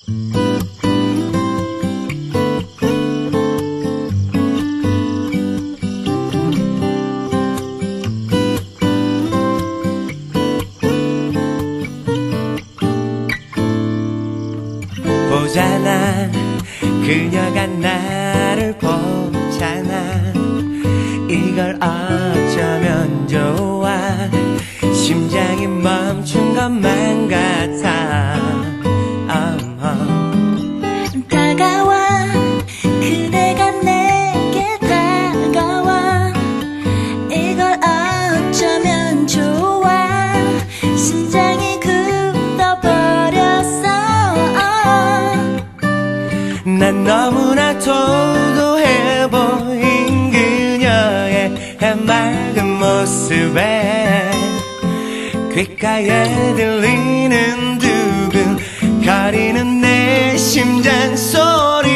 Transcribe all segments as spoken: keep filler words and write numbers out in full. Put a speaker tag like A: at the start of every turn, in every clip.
A: 보잖아, 그녀가 나를 보잖아. 이걸 어쩌면 좋아. 심장이 멈춘 것만 같아. uh-huh.
B: 다가와, 그대가 내게 다가와. 이걸 어쩌면 좋아. 심장이 굳어버렸어.
A: 난 너무나 도도해 보인 그녀의 해맑은 모습에 귓가에 들리는 두근거리는 내 심장 소리.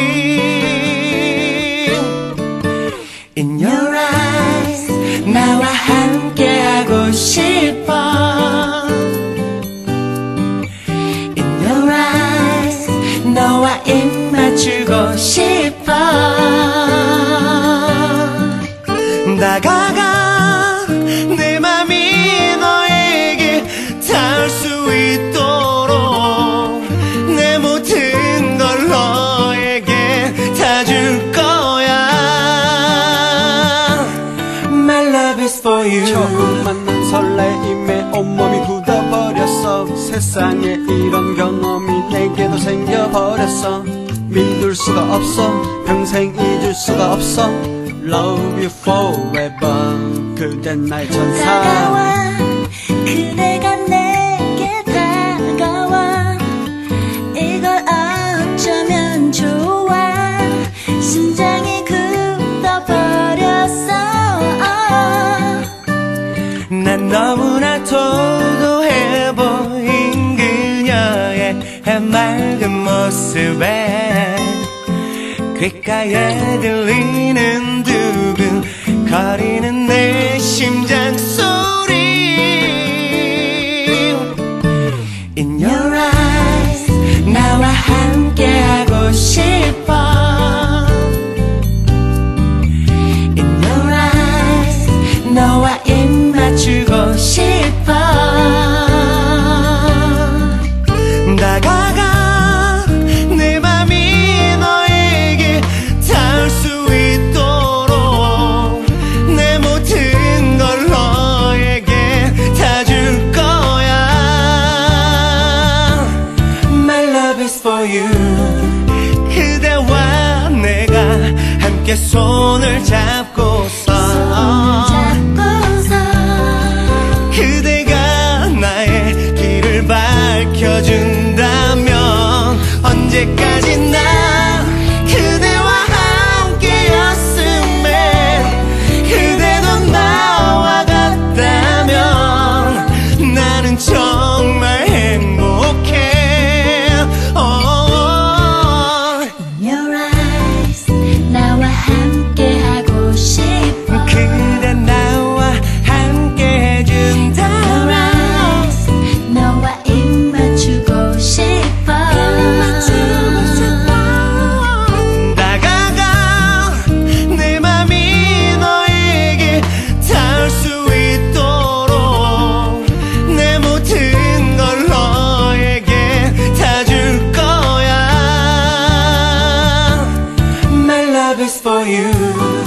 A: In your eyes, 나와 함께하고 싶어. In your eyes, 너와 입 맞추고 싶어. 다가가, 내 맘이 너에게 닿을 수 있도록 내 모든 걸 너에게 다 줄 거야. My love is for you.
C: 처음 만난 설레임에 온몸이 굳어버렸어. 세상에 이런 경험이 내게도 생겨버렸어. 믿을 수가 없어, 평생 잊을 수가 없어. Love you forever. 그댄 나의 천사.
B: 다가와, 그대가 내게 다가와. 이걸 어쩌면 좋아. 심장이 굳어버렸어.
A: 난 너무나 도도해 보인 그녀의 해맑은 모습에 귓가에 들리는 두근거리는 내 심장 소리. In your eyes, 나와 함께하고 싶어. In your eyes, 너와 입 맞추고 싶어. 다가가, 내 맘이 너에게 닿을 수 있도록 내 모든 걸 너에게 다 줄 거야. My love is for you. 그대와 내가 함께 손을 잡고서 그대가 나의 길을 밝혀준다면 언제까지나 그대와 함께였음에 그대도 나와 같다면 나는 정말 행복해. oh.
B: In your eyes, 나와 함께하고 싶어.
A: 그대 나와 함께 해준다면
B: 너와 입 맞추고 싶어.
A: 다가가, 내 맘이 너에게 닿을 수 있도록 내 모든 걸 너에게 다 줄 거야. My love is for you.